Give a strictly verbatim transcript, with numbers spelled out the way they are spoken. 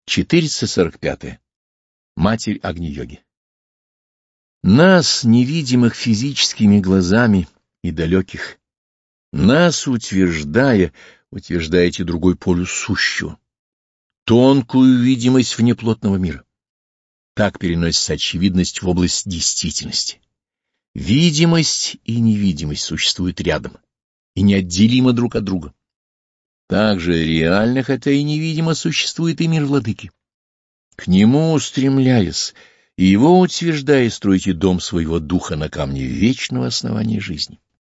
четыреста сорок пятое. Матерь Агни-йоги. Нас, невидимых физическими глазами и далеких, нас утверждая, утверждаете другой полюс сущего, тонкую видимость внеплотного мира. Так переносится очевидность в область действительности. Видимость и невидимость существуют рядом и неотделимы друг от друга. Также реально, хотя и невидимо, существует и мир владыки. К нему устремляясь и его утверждая, стройте дом своего духа на камне вечного основания жизни.